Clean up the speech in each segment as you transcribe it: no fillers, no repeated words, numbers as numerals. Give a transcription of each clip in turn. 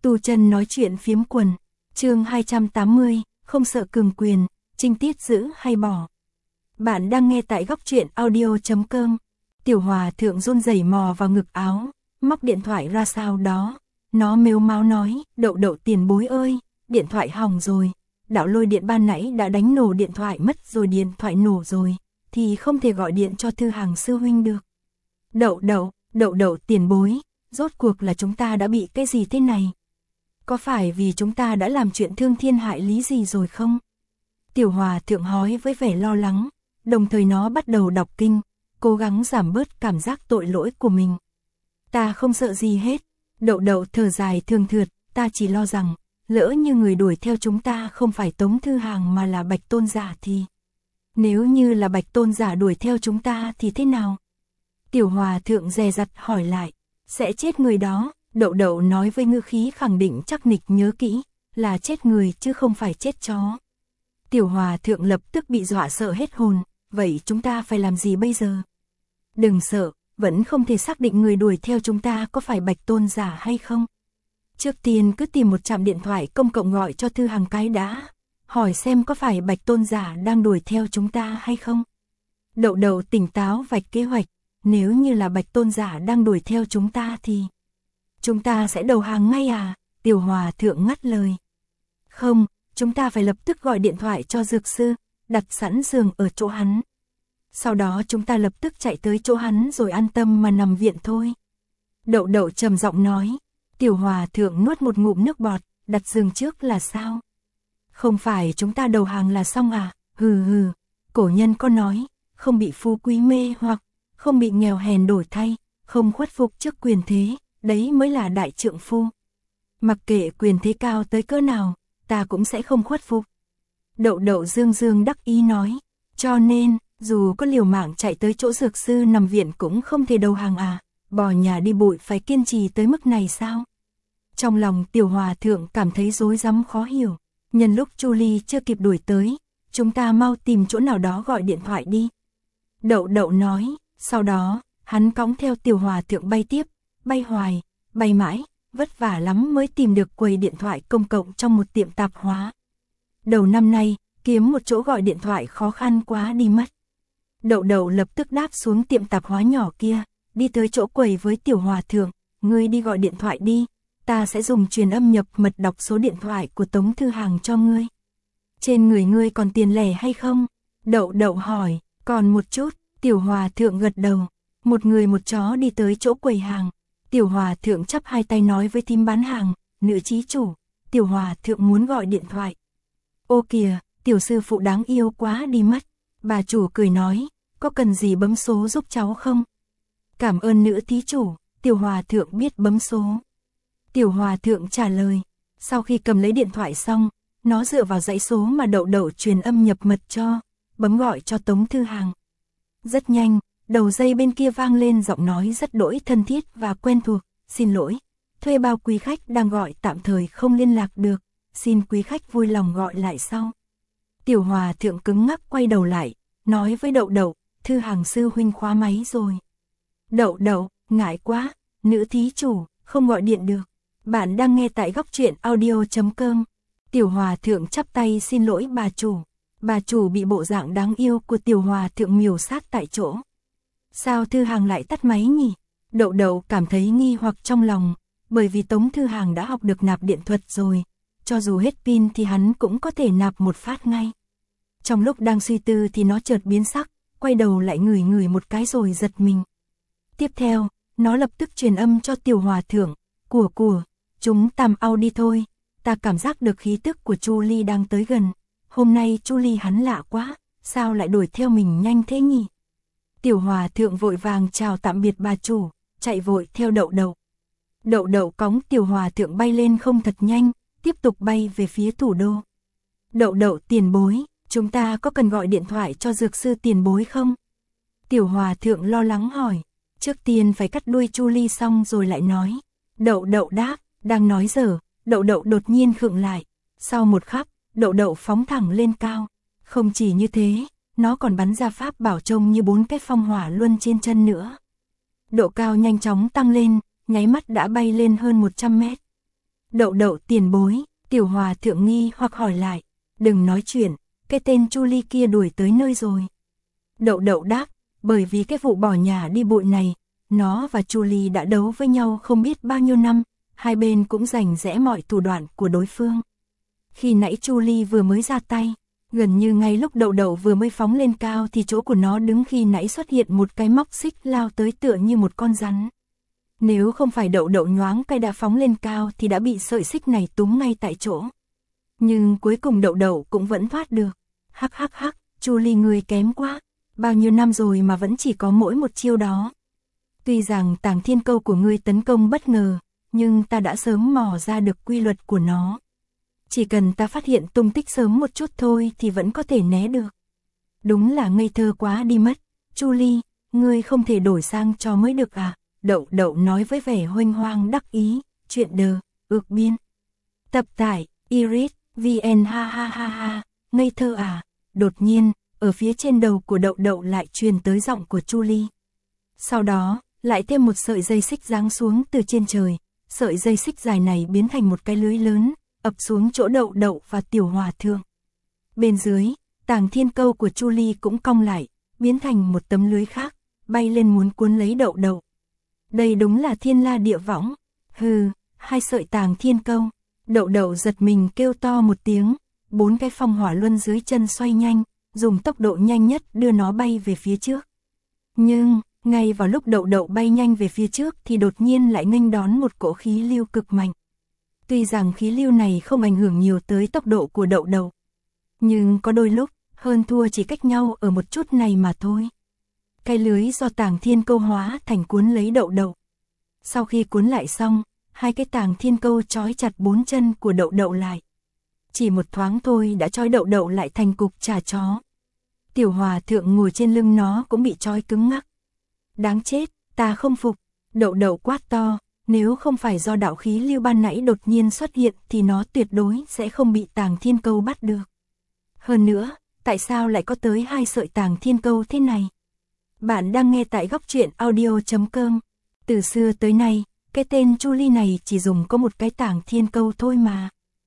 Tu chân nói chuyện phiếm quần, chương 280, không sợ cường quyền, trinh tiết giữ hay bỏ. Bạn đang nghe tại góc truyện audio.com. Tiểu Hòa thượng run rẩy mò vào ngực áo, móc điện thoại ra sau đó. Nó mếu máo nói, Đậu tiền bối ơi, điện thoại hỏng rồi. Đạo Lôi Điện ban nãy đã đánh nổ điện thoại mất rồi, điện thoại nổ rồi, thì không thể gọi điện cho Thư Hằng sư huynh được. Đậu tiền bối, rốt cuộc là chúng ta đã bị cái gì thế này? Có phải vì chúng ta đã làm chuyện thương thiên hại lý gì rồi không? Tiểu Hòa thượng hỏi với vẻ lo lắng, đồng thời nó bắt đầu đọc kinh, cố gắng giảm bớt cảm giác tội lỗi của mình. Ta không sợ gì hết. Đậu thở dài thương thượt, ta chỉ lo rằng, lỡ như người đuổi theo chúng ta không phải Tống Thư Hằng mà là Bạch Tôn Giả thì... Nếu như là Bạch Tôn Giả đuổi theo chúng ta thì thế nào? Tiểu Hòa thượng dè dặt hỏi lại, sẽ chết người đó. Đậu nói với ngữ khí khẳng định chắc nịch nhớ kỹ, là chết người chứ không phải chết chó. Tiểu Hòa thượng lập tức bị dọa sợ hết hồn, vậy chúng ta phải làm gì bây giờ? Đừng sợ, vẫn không thể xác định người đuổi theo chúng ta có phải Bạch Tôn Giả hay không. Trước tiên cứ tìm một trạm điện thoại công cộng gọi cho Thư Hằng cái đã, hỏi xem có phải Bạch Tôn Giả đang đuổi theo chúng ta hay không. Đậu tỉnh táo vạch kế hoạch, nếu như là Bạch Tôn Giả đang đuổi theo chúng ta thì... Chúng ta sẽ đầu hàng ngay à? Tiểu Hòa thượng ngắt lời. Không, chúng ta phải lập tức gọi điện thoại cho dược sư, đặt sẵn giường ở chỗ hắn. Sau đó chúng ta lập tức chạy tới chỗ hắn rồi an tâm mà nằm viện thôi. Đậu trầm giọng nói. Tiểu Hòa thượng nuốt một ngụm nước bọt, đặt giường trước là sao? Không phải chúng ta đầu hàng là xong à? Hừ, cổ nhân có nói, không bị phú quý mê hoặc, không bị nghèo hèn đổi thay, không khuất phục trước quyền thế, đấy mới là đại trượng phu. Mặc kệ quyền thế cao tới cỡ nào, ta cũng sẽ không khuất phục. Đậu dương đắc ý nói, cho nên, dù có liều mạng chạy tới chỗ dược sư nằm viện cũng không thể đầu hàng à, bỏ nhà đi bụi phải kiên trì tới mức này sao? Trong lòng Tiểu Hòa thượng cảm thấy rối rắm khó hiểu, nhân lúc Chu Ly chưa kịp đuổi tới, chúng ta mau tìm chỗ nào đó gọi điện thoại đi. Đậu nói, sau đó, hắn cõng theo Tiểu Hòa thượng bay tiếp, bay hoài, bay mãi, vất vả lắm mới tìm được quầy điện thoại công cộng trong một tiệm tạp hóa. Đầu năm nay, kiếm một chỗ gọi điện thoại khó khăn quá đi mất. Đậu lập tức đáp xuống tiệm tạp hóa nhỏ kia, đi tới chỗ quầy với Tiểu Hòa thượng, ngươi đi gọi điện thoại đi, ta sẽ dùng truyền âm nhập mật đọc số điện thoại của Tống Thư Hằng cho ngươi. Trên người ngươi còn tiền lẻ hay không? Đậu hỏi, còn một chút. Tiểu Hòa thượng gật đầu, một người một chó đi tới chỗ quầy hàng. Tiểu Hòa thượng chắp hai tay nói với thím bán hàng, nữ chí chủ, Tiểu Hòa thượng muốn gọi điện thoại. Ô kìa, tiểu sư phụ đáng yêu quá đi mất. Bà chủ cười nói, có cần gì bấm số giúp cháu không? Cảm ơn nữ thí chủ, Tiểu Hòa thượng biết bấm số. Tiểu Hòa thượng trả lời, sau khi cầm lấy điện thoại xong, nó dựa vào dãy số mà đậu truyền âm nhập mật cho, bấm gọi cho Tống Thư Hằng. Rất nhanh, đầu dây bên kia vang lên giọng nói rất đỗi thân thiết và quen thuộc, xin lỗi, thuê bao quý khách đang gọi tạm thời không liên lạc được, xin quý khách vui lòng gọi lại sau. Tiểu Hòa thượng cứng ngắc quay đầu lại, nói với Đậu, Thư Hằng sư huynh khóa máy rồi. Đậu, ngại quá, nữ thí chủ, không gọi điện được. Bạn đang nghe tại góc truyện audio.com. Tiểu Hòa thượng chắp tay xin lỗi bà chủ. Bà chủ bị bộ dạng đáng yêu của Tiểu Hòa thượng miểu sát tại chỗ. Sao Thư Hằng lại tắt máy nhỉ? Đậu cảm thấy nghi hoặc trong lòng, bởi vì Tống Thư Hằng đã học được nạp điện thuật rồi, cho dù hết pin thì hắn cũng có thể nạp một phát ngay. Trong lúc đang suy tư thì nó chợt biến sắc, quay đầu lại ngửi một cái rồi giật mình. Tiếp theo, nó lập tức truyền âm cho Tiểu Hòa thượng, của, chúng tàm ao đi thôi, ta cảm giác được khí tức của Chu Ly đang tới gần. Hôm nay Chu Ly hắn lạ quá, sao lại đuổi theo mình nhanh thế nhỉ? Tiểu Hòa thượng vội vàng chào tạm biệt bà chủ, chạy vội theo Đậu. Đậu cõng Tiểu Hòa thượng bay lên không thật nhanh, tiếp tục bay về phía thủ đô. Đậu tiền bối, chúng ta có cần gọi điện thoại cho dược sư tiền bối không? Tiểu Hòa thượng lo lắng hỏi, trước tiên phải cắt đuôi Chu Ly xong rồi lại nói. Đậu đáp, đang nói dở, Đậu đột nhiên khựng lại, sau một khắc, Đậu phóng thẳng lên cao. Không chỉ như thế, nó còn bắn ra pháp bảo trông như 4 cái phong hỏa luân trên chân nữa. Độ cao nhanh chóng tăng lên, nháy mắt đã bay lên hơn 100 mét. Đậu đậu tiền bối, Tiểu Hòa thượng nghi hoặc hỏi lại, đừng nói chuyện, cái tên Julie kia đuổi tới nơi rồi. Đậu đậu đáp, bởi vì cái vụ bỏ nhà đi bụi này, nó và Julie đã đấu với nhau không biết bao nhiêu năm, hai bên cũng rành rẽ mọi thủ đoạn của đối phương. Khi nãy Julie vừa mới ra tay, gần như ngay lúc đậu đậu vừa mới phóng lên cao thì chỗ của nó đứng khi nãy xuất hiện một cái móc xích lao tới tựa như một con rắn. Nếu không phải đậu đậu nhoáng cái đã phóng lên cao thì đã bị sợi xích này túm ngay tại chỗ. Nhưng cuối cùng đậu đậu cũng vẫn thoát được. Hắc hắc hắc, Julie người kém quá, bao nhiêu năm rồi mà vẫn chỉ có mỗi một chiêu đó. Tuy rằng Tàng Thiên Câu của ngươi tấn công bất ngờ, nhưng ta đã sớm mò ra được quy luật của nó. Chỉ cần ta phát hiện tung tích sớm một chút thôi thì vẫn có thể né được. Đúng là ngây thơ quá đi mất. Julie, ngươi không thể đổi sang cho mới được à? Đậu đậu nói với vẻ huênh hoang đắc ý. Chuyện đờ, ược biên. Tập tải, Iris, VN ha ha ha ha, ngây thơ à? Đột nhiên, ở phía trên đầu của đậu đậu lại truyền tới giọng của Julie. Sau đó, lại thêm một sợi dây xích giáng xuống từ trên trời. Sợi dây xích dài này biến thành một cái lưới lớn, ập xuống chỗ đậu đậu và Tiểu Hòa thượng. Bên dưới, Tàng Thiên Câu của Julie cũng cong lại, biến thành một tấm lưới khác, bay lên muốn cuốn lấy đậu đậu. Đây đúng là thiên la địa võng. Hừ, hai sợi Tàng Thiên Câu. Đậu đậu giật mình kêu to một tiếng, bốn cái phong hỏa luân dưới chân xoay nhanh, dùng tốc độ nhanh nhất đưa nó bay về phía trước. Nhưng, ngay vào lúc đậu đậu bay nhanh về phía trước thì đột nhiên lại nghênh đón một cỗ khí lưu cực mạnh. Tuy rằng khí lưu này không ảnh hưởng nhiều tới tốc độ của đậu đậu, nhưng có đôi lúc, hơn thua chỉ cách nhau ở một chút này mà thôi. Cái lưới do Tàng Thiên Câu hóa thành cuốn lấy đậu đậu. Sau khi cuốn lại xong, hai cái Tàng Thiên Câu trói chặt bốn chân của đậu đậu lại. Chỉ một thoáng thôi đã trói đậu đậu lại thành cục chả chó. Tiểu Hòa thượng ngồi trên lưng nó cũng bị trói cứng ngắc. Đáng chết, ta không phục. Đậu đậu quát to, nếu không phải do đạo khí lưu ban nãy đột nhiên xuất hiện thì nó tuyệt đối sẽ không bị Tàng Thiên Câu bắt được. Hơn nữa, tại sao lại có tới hai sợi Tàng Thiên Câu thế này? Bạn đang nghe tại góc truyện audio.com. Từ xưa tới nay, cái tên Julie này chỉ dùng có một cái Tàng Thiên Câu thôi mà.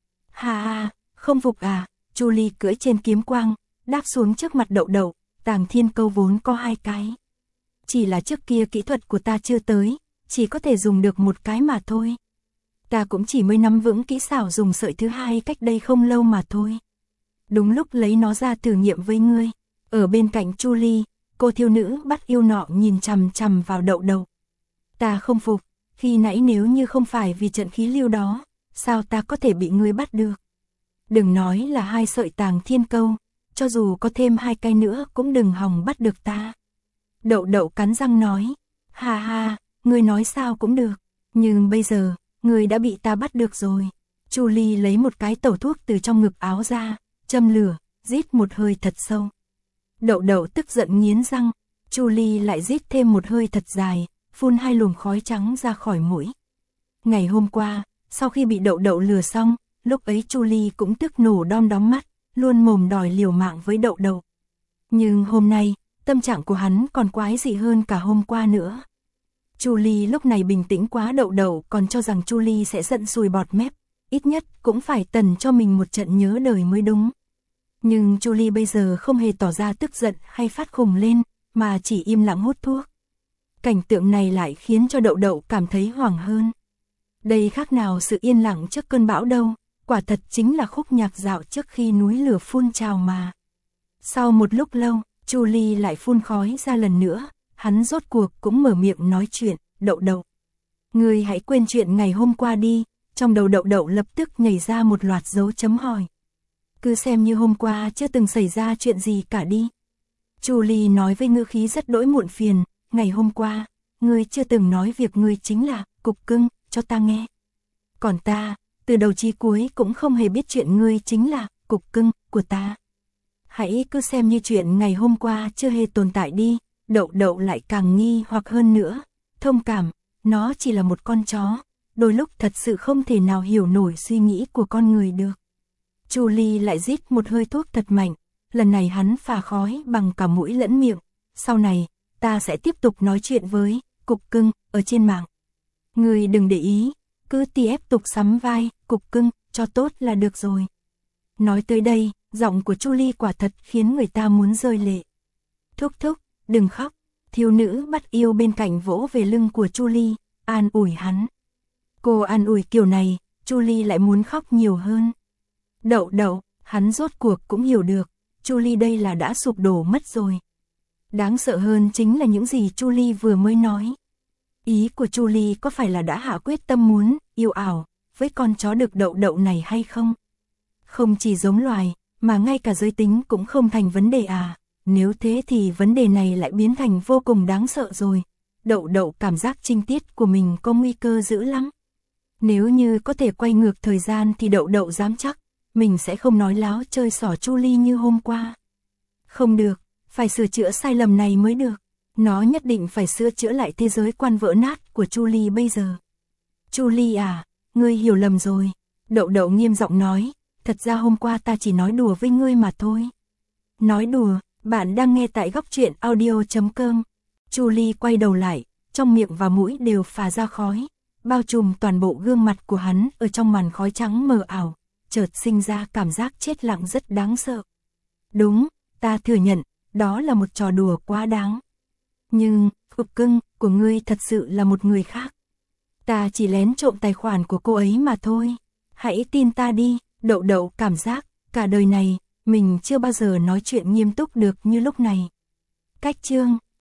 Ha ha, không phục à? Julie cưỡi trên kiếm quang, đáp xuống trước mặt đậu đậu. Tàng Thiên Câu vốn có hai cái. Chỉ là trước kia kỹ thuật của ta chưa tới, chỉ có thể dùng được một cái mà thôi. Ta cũng chỉ mới nắm vững kỹ xảo dùng sợi thứ hai cách đây không lâu mà thôi. Đúng lúc lấy nó ra thử nghiệm với ngươi. Ở bên cạnh Julie, cô thiếu nữ bắt yêu nọ nhìn chằm chằm vào đậu đậu. Ta không phục, khi nãy nếu như không phải vì trận khí lưu đó, sao ta có thể bị ngươi bắt được? Đừng nói là hai sợi Tàng Thiên Câu, cho dù có thêm hai cái nữa cũng đừng hòng bắt được ta. Đậu đậu cắn răng nói, ha ha, ngươi nói sao cũng được, nhưng bây giờ, ngươi đã bị ta bắt được rồi. Julie lấy một cái tẩu thuốc từ trong ngực áo ra, châm lửa, rít một hơi thật sâu. Đậu đậu tức giận nghiến răng, Julie lại rít thêm một hơi thật dài, phun hai luồng khói trắng ra khỏi mũi. Ngày hôm qua, sau khi bị đậu đậu lừa xong, lúc ấy Julie cũng tức nổ đom đóm mắt, luôn mồm đòi liều mạng với đậu đậu. Nhưng hôm nay, tâm trạng của hắn còn quái dị hơn cả hôm qua nữa. Julie lúc này bình tĩnh quá, đậu đậu còn cho rằng Julie sẽ giận sùi bọt mép, ít nhất cũng phải tần cho mình một trận nhớ đời mới đúng. Nhưng Julie bây giờ không hề tỏ ra tức giận hay phát khùng lên, mà chỉ im lặng hút thuốc. Cảnh tượng này lại khiến cho đậu đậu cảm thấy hoảng hơn. Đây khác nào sự yên lặng trước cơn bão đâu, quả thật chính là khúc nhạc dạo trước khi núi lửa phun trào mà. Sau một lúc lâu, Julie lại phun khói ra lần nữa, hắn rốt cuộc cũng mở miệng nói chuyện, đậu đậu. Ngươi hãy quên chuyện ngày hôm qua đi, trong đầu đậu đậu lập tức nhảy ra một loạt dấu chấm hỏi. Cứ xem như hôm qua chưa từng xảy ra chuyện gì cả đi. Julie nói với ngữ khí rất đỗi muộn phiền, ngày hôm qua, ngươi chưa từng nói việc ngươi chính là cục cưng cho ta nghe. Còn ta, từ đầu chí cuối cũng không hề biết chuyện ngươi chính là cục cưng của ta. Hãy cứ xem như chuyện ngày hôm qua chưa hề tồn tại đi. Đậu đậu lại càng nghi hoặc hơn nữa. Thông cảm, nó chỉ là một con chó, đôi lúc thật sự không thể nào hiểu nổi suy nghĩ của con người được. Julie lại rít một hơi thuốc thật mạnh, lần này hắn phà khói bằng cả mũi lẫn miệng. Sau này, ta sẽ tiếp tục nói chuyện với cục cưng ở trên mạng. Ngươi đừng để ý, cứ tiếp tục sắm vai, cục cưng, cho tốt là được rồi. Nói tới đây, giọng của Julie quả thật khiến người ta muốn rơi lệ. Thúc thúc, đừng khóc. Thiếu nữ bắt yêu bên cạnh vỗ về lưng của Julie, an ủi hắn. Cô an ủi kiểu này, Julie lại muốn khóc nhiều hơn. Đậu đậu, hắn rốt cuộc cũng hiểu được, Julie đây là đã sụp đổ mất rồi. Đáng sợ hơn chính là những gì Julie vừa mới nói. Ý của Julie có phải là đã hạ quyết tâm muốn yêu ảo với con chó đực đậu đậu này hay không? Không chỉ giống loài, mà ngay cả giới tính cũng không thành vấn đề à? Nếu thế thì vấn đề này lại biến thành vô cùng đáng sợ rồi. Đậu đậu cảm giác trinh tiết của mình có nguy cơ dữ lắm. Nếu như có thể quay ngược thời gian thì đậu đậu dám chắc, mình sẽ không nói láo chơi xỏ Julie như hôm qua. Không được, phải sửa chữa sai lầm này mới được. Nó nhất định phải sửa chữa lại thế giới quan vỡ nát của Julie bây giờ. Julie à, ngươi hiểu lầm rồi. Đậu đậu nghiêm giọng nói, thật ra hôm qua ta chỉ nói đùa với ngươi mà thôi. Nói đùa, bạn đang nghe tại góc truyện audio.com. Julie quay đầu lại, trong miệng và mũi đều phả ra khói, bao trùm toàn bộ gương mặt của hắn ở trong màn khói trắng mờ ảo, chợt sinh ra cảm giác chết lặng rất đáng sợ. Đúng, ta thừa nhận, đó là một trò đùa quá đáng. Nhưng, cục cưng của ngươi thật sự là một người khác. Ta chỉ lén trộm tài khoản của cô ấy mà thôi. Hãy tin ta đi, đậu đậu cảm giác, cả đời này, mình chưa bao giờ nói chuyện nghiêm túc được như lúc này. Cách chương